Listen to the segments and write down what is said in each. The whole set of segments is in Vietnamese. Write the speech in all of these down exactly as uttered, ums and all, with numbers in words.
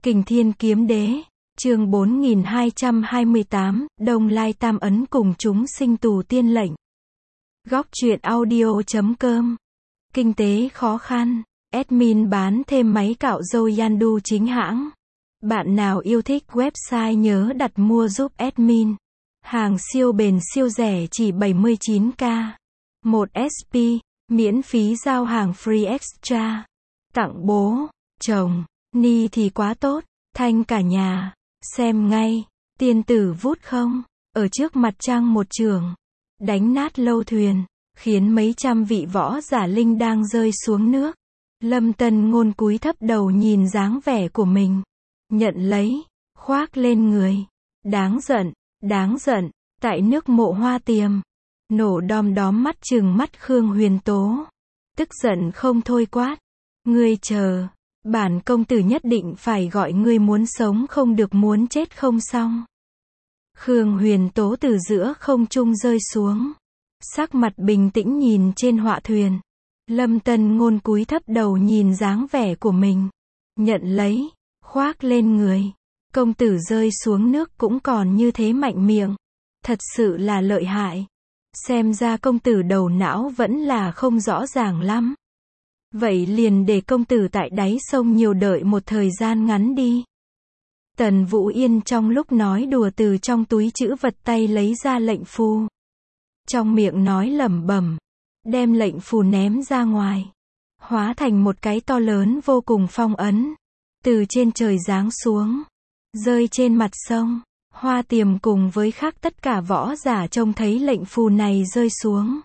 Kình Thiên Kiếm Đế, chương bốn nghìn hai trăm hai mươi tám, Đông Lai Tam Ấn cùng chúng sinh tù tiên lệnh. Góc truyện audio chấm com. Kinh tế khó khăn, admin bán thêm máy cạo râu Yandu chính hãng. Bạn nào yêu thích website nhớ đặt mua giúp admin. Hàng siêu bền siêu rẻ chỉ bảy mươi chín k. một ét pê, miễn phí giao hàng free extra. Tặng bố, chồng, ni thì quá tốt, thanh cả nhà. Xem ngay, tiên tử vút không, ở trước mặt trăng một trường. Đánh nát lâu thuyền, khiến mấy trăm vị võ giả linh đang rơi xuống nước. Lâm Tân Ngôn cúi thấp đầu nhìn dáng vẻ của mình. Nhận lấy, khoác lên người. Đáng giận, đáng giận, tại nước Mộ Hoa Tiềm. Nổ đom đóm mắt trừng mắt Khương Huyền Tố. Tức giận không thôi quát. Ngươi chờ, bản công tử nhất định phải gọi ngươi muốn sống không được muốn chết không xong. Khương Huyền Tố từ giữa không trung rơi xuống. Sắc mặt bình tĩnh nhìn trên họa thuyền. Lâm Tân Ngôn cúi thấp đầu nhìn dáng vẻ của mình. Nhận lấy, khoác lên người. Công tử rơi xuống nước cũng còn như thế mạnh miệng. Thật sự là lợi hại. Xem ra công tử đầu não vẫn là không rõ ràng lắm. Vậy liền để công tử tại đáy sông nhiều đợi một thời gian ngắn đi. Tần Vũ Yên trong lúc nói đùa từ trong túi trữ vật tay lấy ra lệnh phù. Trong miệng nói lẩm bẩm, đem lệnh phù ném ra ngoài. Hóa thành một cái to lớn vô cùng phong ấn. Từ trên trời giáng xuống. Rơi trên mặt sông. Hoa Tiềm cùng với khác tất cả võ giả trông thấy lệnh phù này rơi xuống.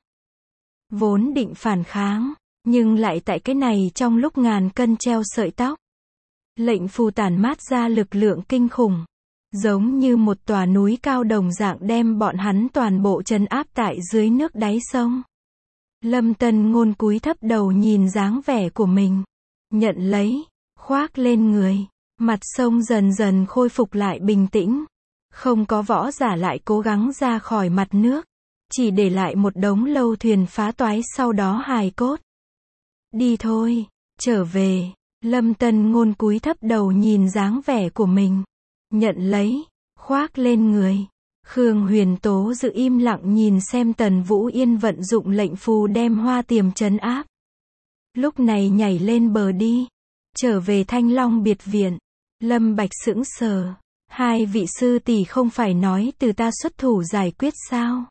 Vốn định phản kháng. Nhưng lại tại cái này trong lúc ngàn cân treo sợi tóc. Lệnh phù tản mát ra lực lượng kinh khủng. Giống như một tòa núi cao đồng dạng đem bọn hắn toàn bộ trấn áp tại dưới nước đáy sông. Lâm Tân Ngôn cúi thấp đầu nhìn dáng vẻ của mình. Nhận lấy, khoác lên người. Mặt sông dần dần khôi phục lại bình tĩnh. Không có võ giả lại cố gắng ra khỏi mặt nước. Chỉ để lại một đống lâu thuyền phá toái sau đó hài cốt. Đi thôi, trở về. Lâm Tân Ngôn cúi thấp đầu nhìn dáng vẻ của mình. Nhận lấy, khoác lên người. Khương Huyền Tố giữ im lặng nhìn xem Tần Vũ Yên vận dụng lệnh phù đem Hoa Tiềm trấn áp. Lúc này nhảy lên bờ đi. Trở về Thanh Long biệt viện. Lâm Bạch sững sờ. Hai vị sư tỷ không phải nói từ ta xuất thủ giải quyết sao?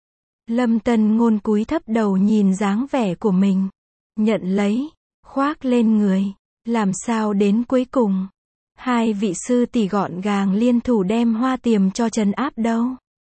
Lâm Tân Ngôn cúi thấp đầu nhìn dáng vẻ của mình. Nhận lấy, khoác lên người. Làm sao đến cuối cùng? Hai vị sư tỷ gọn gàng liên thủ đem Hoa Tiềm cho trấn áp đâu?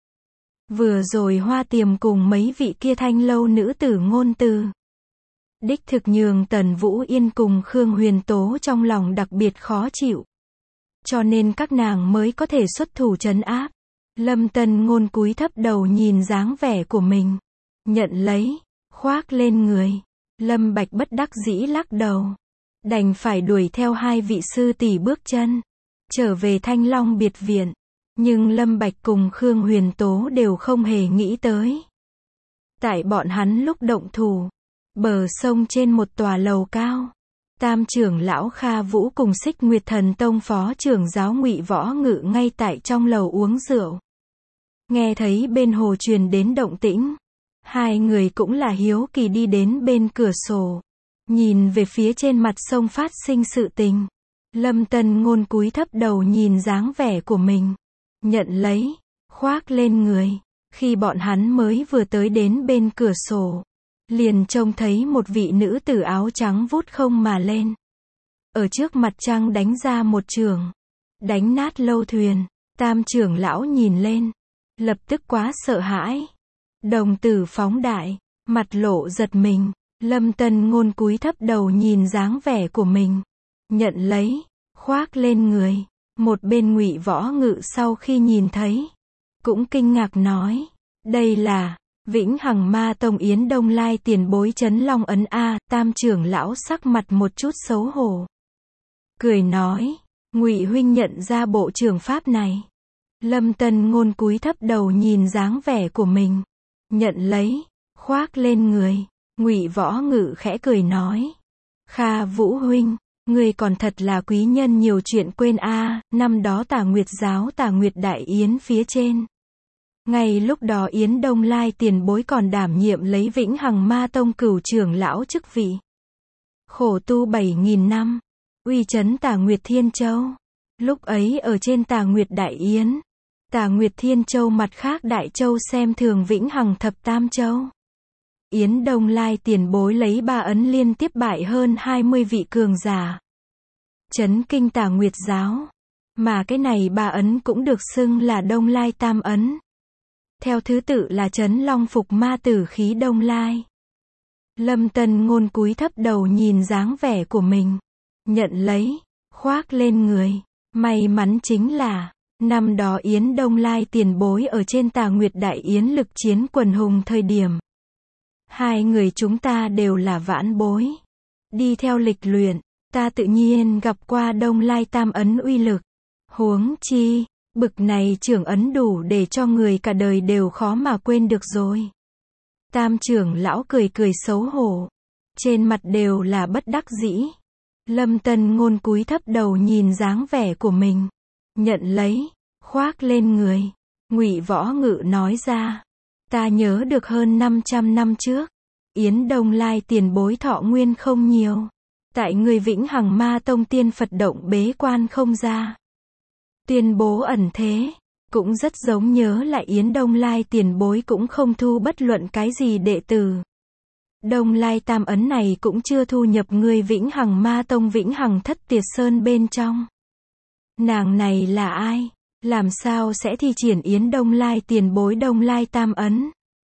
Vừa rồi Hoa Tiềm cùng mấy vị kia thanh lâu nữ tử ngôn từ. Đích thực nhường Tần Vũ Yên cùng Khương Huyền Tố trong lòng đặc biệt khó chịu. Cho nên các nàng mới có thể xuất thủ trấn áp. Lâm Tân Ngôn cúi thấp đầu nhìn dáng vẻ của mình. Nhận lấy, khoác lên người. Lâm Bạch bất đắc dĩ lắc đầu. Đành phải đuổi theo hai vị sư tỷ bước chân. Trở về Thanh Long biệt viện. Nhưng Lâm Bạch cùng Khương Huyền Tố đều không hề nghĩ tới. Tại bọn hắn lúc động thủ. Bờ sông trên một tòa lầu cao. Tam trưởng lão Kha Vũ cùng Xích Nguyệt Thần Tông phó trưởng giáo Ngụy Võ Ngự ngay tại trong lầu uống rượu. Nghe thấy bên hồ truyền đến động tĩnh. Hai người cũng là hiếu kỳ đi đến bên cửa sổ. Nhìn về phía trên mặt sông phát sinh sự tình. Lâm Tân Ngôn cúi thấp đầu nhìn dáng vẻ của mình. Nhận lấy, khoác lên người. Khi bọn hắn mới vừa tới đến bên cửa sổ. Liền trông thấy một vị nữ tử áo trắng vút không mà lên. Ở trước mặt trăng đánh ra một trường. Đánh nát lâu thuyền. Tam trưởng lão nhìn lên. Lập tức quá sợ hãi. Đồng tử phóng đại. Mặt lộ giật mình. Lâm Tân Ngôn cúi thấp đầu nhìn dáng vẻ của mình. Nhận lấy, khoác lên người. Một bên Ngụy Võ Ngự sau khi nhìn thấy. Cũng kinh ngạc nói. Đây là Vĩnh Hằng Ma Tông Yến Đông Lai tiền bối trấn Long Ấn A. Tam trưởng lão sắc mặt một chút xấu hổ. Cười nói. Ngụy huynh nhận ra bộ trường pháp này. Lâm Tân Ngôn cúi thấp đầu nhìn dáng vẻ của mình. Nhận lấy, khoác lên người. Ngụy Võ Ngự khẽ cười nói. Kha Vũ huynh, Ngươi còn thật là quý nhân nhiều chuyện quên a, năm đó Tà Nguyệt giáo Tà Nguyệt Đại Yến phía trên. Ngay lúc đó Yến Đông Lai tiền bối còn đảm nhiệm lấy Vĩnh Hằng Ma Tông cửu trưởng lão chức vị. Khổ tu bảy nghìn năm, uy chấn Tà Nguyệt Thiên Châu. Lúc ấy ở trên Tà Nguyệt Đại Yến, Tà Nguyệt Thiên Châu mặt khác Đại Châu xem thường Vĩnh Hằng Thập Tam Châu. Yến Đông Lai tiền bối lấy ba ấn liên tiếp bại hơn hai mươi vị cường giả. Chấn kinh Tà Nguyệt giáo. Mà cái này ba ấn cũng được xưng là Đông Lai Tam ấn. Theo thứ tự là Chấn Long Phục Ma Tử Khí Đông Lai. Lâm Tân Ngôn cúi thấp đầu nhìn dáng vẻ của mình. Nhận lấy, khoác lên người. May mắn chính là, năm đó Yến Đông Lai tiền bối ở trên Tà Nguyệt Đại Yến lực chiến quần hùng thời điểm. Hai người chúng ta đều là vãn bối. Đi theo lịch luyện, ta tự nhiên gặp qua Đông Lai Tam ấn uy lực. Huống chi, bực này trưởng ấn đủ để cho người cả đời đều khó mà quên được rồi. Tam trưởng lão cười cười xấu hổ. Trên mặt đều là bất đắc dĩ. Lâm Tân Ngôn cúi thấp đầu nhìn dáng vẻ của mình. Nhận lấy, khoác lên người. Ngụy Võ Ngự nói ra. Ta nhớ được hơn năm trăm năm trước. Yến Đông Lai tiền bối thọ nguyên không nhiều. Tại người Vĩnh Hằng Ma Tông tiên Phật động bế quan không ra. Tuyên bố ẩn thế. Cũng rất giống nhớ lại Yến Đông Lai tiền bối cũng không thu bất luận cái gì đệ tử. Đông Lai Tam ấn này cũng chưa thu nhập người Vĩnh Hằng Ma Tông Vĩnh Hằng Thất Tiệt Sơn bên trong. Nàng này là ai? Làm sao sẽ thi triển Yến Đông Lai tiền bối Đông Lai Tam ấn?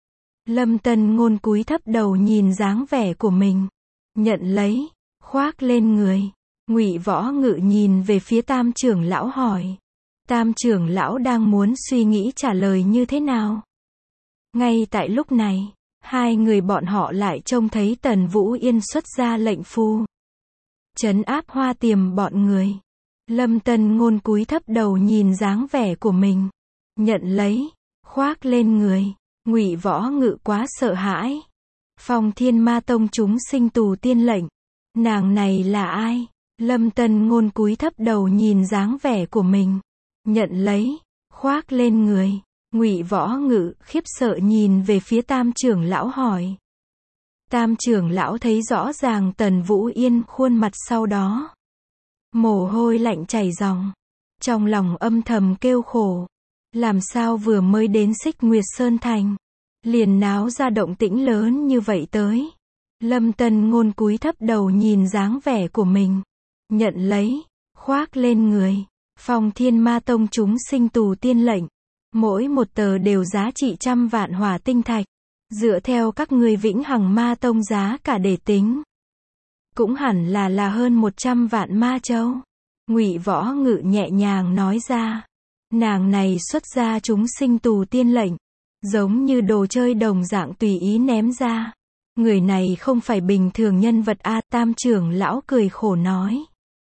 Lâm Tân Ngôn cúi thấp đầu nhìn dáng vẻ của mình. Nhận lấy, khoác lên người. Ngụy Võ Ngự nhìn về phía Tam trưởng lão hỏi. Tam trưởng lão đang muốn suy nghĩ trả lời như thế nào? Ngay tại lúc này, hai người bọn họ lại trông thấy Tần Vũ Yên xuất ra lệnh phù. Trấn áp Hoa Tiềm bọn người. Lâm Tân Ngôn cúi thấp đầu nhìn dáng vẻ của mình. Nhận lấy, khoác lên người. Ngụy Võ Ngự quá sợ hãi. Phong Thiên Ma Tông chúng sinh tù tiên lệnh. Nàng này là ai? Lâm Tân Ngôn cúi thấp đầu nhìn dáng vẻ của mình. Nhận lấy, khoác lên người. Ngụy Võ Ngự khiếp sợ nhìn về phía Tam trưởng lão hỏi. Tam trưởng lão thấy rõ ràng Tần Vũ Yên khuôn mặt sau đó. Mồ hôi lạnh chảy ròng. Trong lòng âm thầm kêu khổ. Làm sao vừa mới đến Xích Nguyệt Sơn Thành, liền náo ra động tĩnh lớn như vậy tới. Lâm Tân Ngôn cúi thấp đầu nhìn dáng vẻ của mình. Nhận lấy, khoác lên người. Phong Thiên Ma Tông chúng sinh tù tiên lệnh. Mỗi một tờ đều giá trị trăm vạn hỏa tinh thạch. Dựa theo các người Vĩnh Hằng Ma Tông giá cả để tính. Cũng hẳn là là hơn một trăm vạn ma châu. Ngụy Võ Ngự nhẹ nhàng nói ra. Nàng này xuất ra chúng sinh tù tiên lệnh. Giống như đồ chơi đồng dạng tùy ý ném ra. Người này không phải bình thường nhân vật a. Tam trưởng lão cười khổ nói.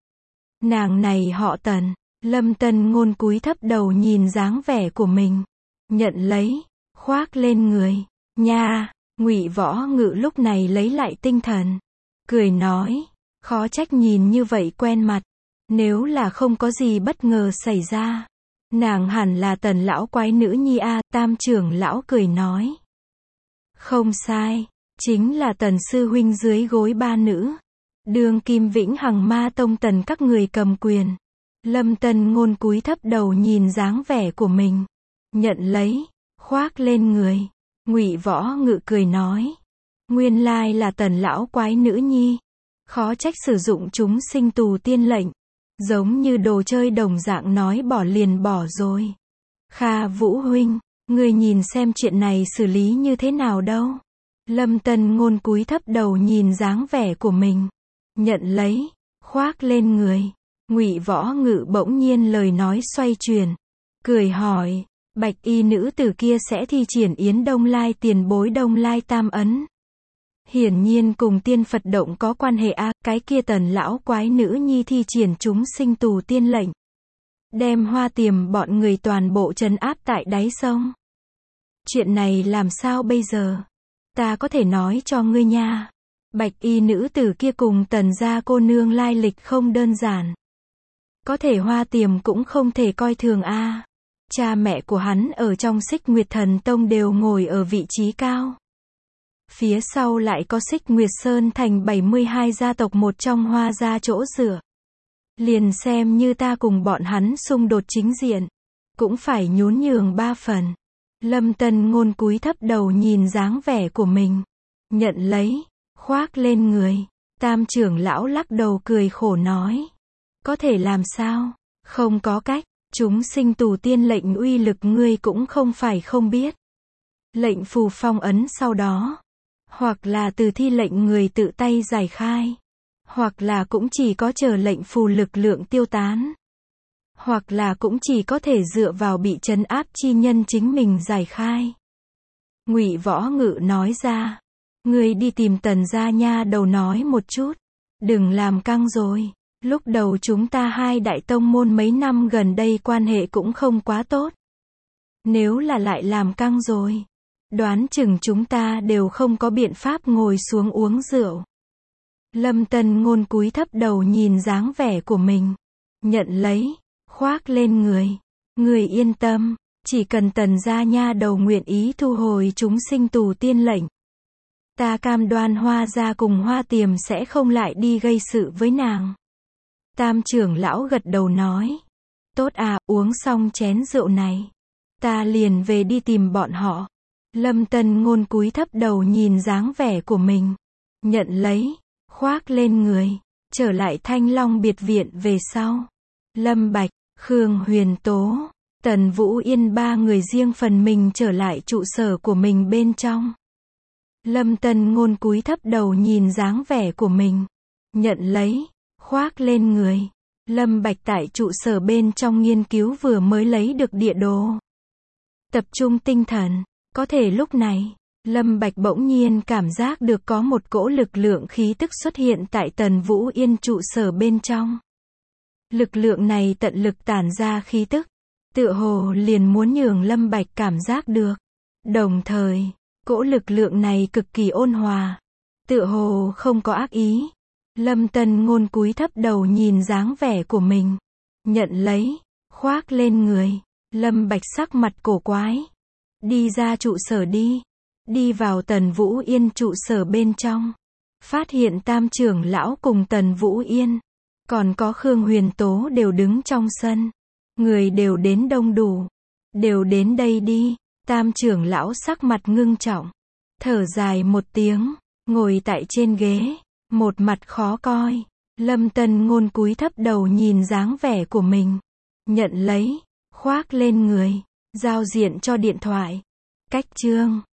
Nàng này họ Tần. Lâm Tân Ngôn cúi thấp đầu nhìn dáng vẻ của mình. Nhận lấy, khoác lên người. Nha, Ngụy Võ Ngự lúc này lấy lại tinh thần. Cười nói, khó trách nhìn như vậy quen mặt. Nếu là không có gì bất ngờ xảy ra, nàng hẳn là Tần lão quái nữ nhi a. Tam trưởng lão cười nói. Không sai, chính là Tần sư huynh dưới gối ba nữ. Đương kim Vĩnh Hằng Ma Tông Tần các người cầm quyền. Lâm Tân Ngôn cúi thấp đầu nhìn dáng vẻ của mình. Nhận lấy, khoác lên người. Ngụy Võ Ngự cười nói. Nguyên lai là Tần lão quái nữ nhi. Khó trách sử dụng chúng sinh tù tiên lệnh. Giống như đồ chơi đồng dạng nói bỏ liền bỏ rồi. Kha Vũ huynh, người nhìn xem chuyện này xử lý như thế nào đâu. Lâm Tân Ngôn cúi thấp đầu nhìn dáng vẻ của mình. Nhận lấy, khoác lên người. Ngụy Võ Ngự bỗng nhiên lời nói xoay chuyển. Cười hỏi, bạch y nữ tử kia sẽ thi triển Yến Đông Lai tiền bối Đông Lai Tam ấn. Hiển nhiên cùng tiên Phật động có quan hệ a. Cái kia Tần lão quái nữ nhi thi triển chúng sinh tù tiên lệnh. Đem Hoa Tiềm bọn người toàn bộ trấn áp tại đáy sông. Chuyện này làm sao bây giờ? Ta có thể nói cho ngươi nha. Bạch y nữ tử kia cùng Tần gia cô nương lai lịch không đơn giản. Có thể Hoa Tiềm cũng không thể coi thường a. Cha mẹ của hắn ở trong Xích Nguyệt Thần Tông đều ngồi ở vị trí cao. Phía sau lại có Xích Nguyệt Sơn thành bảy mươi hai gia tộc một trong Hoa gia chỗ dựa. Liền xem như ta cùng bọn hắn xung đột chính diện, cũng phải nhún nhường ba phần. Lâm Tân Ngôn cúi thấp đầu nhìn dáng vẻ của mình. Nhận lấy, khoác lên người. Tam trưởng lão lắc đầu cười khổ nói. Có thể làm sao? Không có cách, chúng sinh tù tiên lệnh uy lực ngươi cũng không phải không biết. Lệnh phù phong ấn sau đó, hoặc là từ thi lệnh người tự tay giải khai, hoặc là cũng chỉ có chờ lệnh phù lực lượng tiêu tán, hoặc là cũng chỉ có thể dựa vào bị trấn áp chi nhân chính mình giải khai. Ngụy Võ Ngự nói ra, ngươi đi tìm Tần gia nha đầu nói một chút, đừng làm căng rồi. Lúc đầu chúng ta hai đại tông môn mấy năm gần đây quan hệ cũng không quá tốt. Nếu là lại làm căng rồi, đoán chừng chúng ta đều không có biện pháp ngồi xuống uống rượu. Lâm Tân Ngôn cúi thấp đầu nhìn dáng vẻ của mình. Nhận lấy, khoác lên người. Người yên tâm, chỉ cần Tần gia nha đầu nguyện ý thu hồi chúng sinh tù tiên lệnh. Ta cam đoan Hoa gia cùng Hoa Tiềm sẽ không lại đi gây sự với nàng. Tam trưởng lão gật đầu nói. Tốt à, uống xong chén rượu này. Ta liền về đi tìm bọn họ. Lâm Tân Ngôn cúi thấp đầu nhìn dáng vẻ của mình. Nhận lấy, khoác lên người. Trở lại Thanh Long biệt viện về sau. Lâm Bạch, Khương Huyền Tố, Tần Vũ Yên ba người riêng phần mình trở lại trụ sở của mình bên trong. Lâm Tân Ngôn cúi thấp đầu nhìn dáng vẻ của mình. Nhận lấy, khoác lên người. Lâm Bạch tại trụ sở bên trong nghiên cứu vừa mới lấy được địa đồ. Tập trung tinh thần, có thể lúc này, Lâm Bạch bỗng nhiên cảm giác được có một cỗ lực lượng khí tức xuất hiện tại Tần Vũ Yên trụ sở bên trong. Lực lượng này tận lực tản ra khí tức, tựa hồ liền muốn nhường Lâm Bạch cảm giác được. Đồng thời, cỗ lực lượng này cực kỳ ôn hòa, tựa hồ không có ác ý. Lâm Tân Ngôn cúi thấp đầu nhìn dáng vẻ của mình. Nhận lấy, khoác lên người. Lâm Bạch sắc mặt cổ quái. Đi ra trụ sở đi. Đi vào Tần Vũ Yên trụ sở bên trong. Phát hiện Tam trưởng lão cùng Tần Vũ Yên, còn có Khương Huyền Tố đều đứng trong sân. Người đều đến đông đủ. Đều đến đây đi. Tam trưởng lão sắc mặt ngưng trọng. Thở dài một tiếng. Ngồi tại trên ghế. Một mặt khó coi. Lâm Tân Ngôn cúi thấp đầu nhìn dáng vẻ của mình. Nhận lấy, khoác lên người. Giao diện cho điện thoại. Cách chương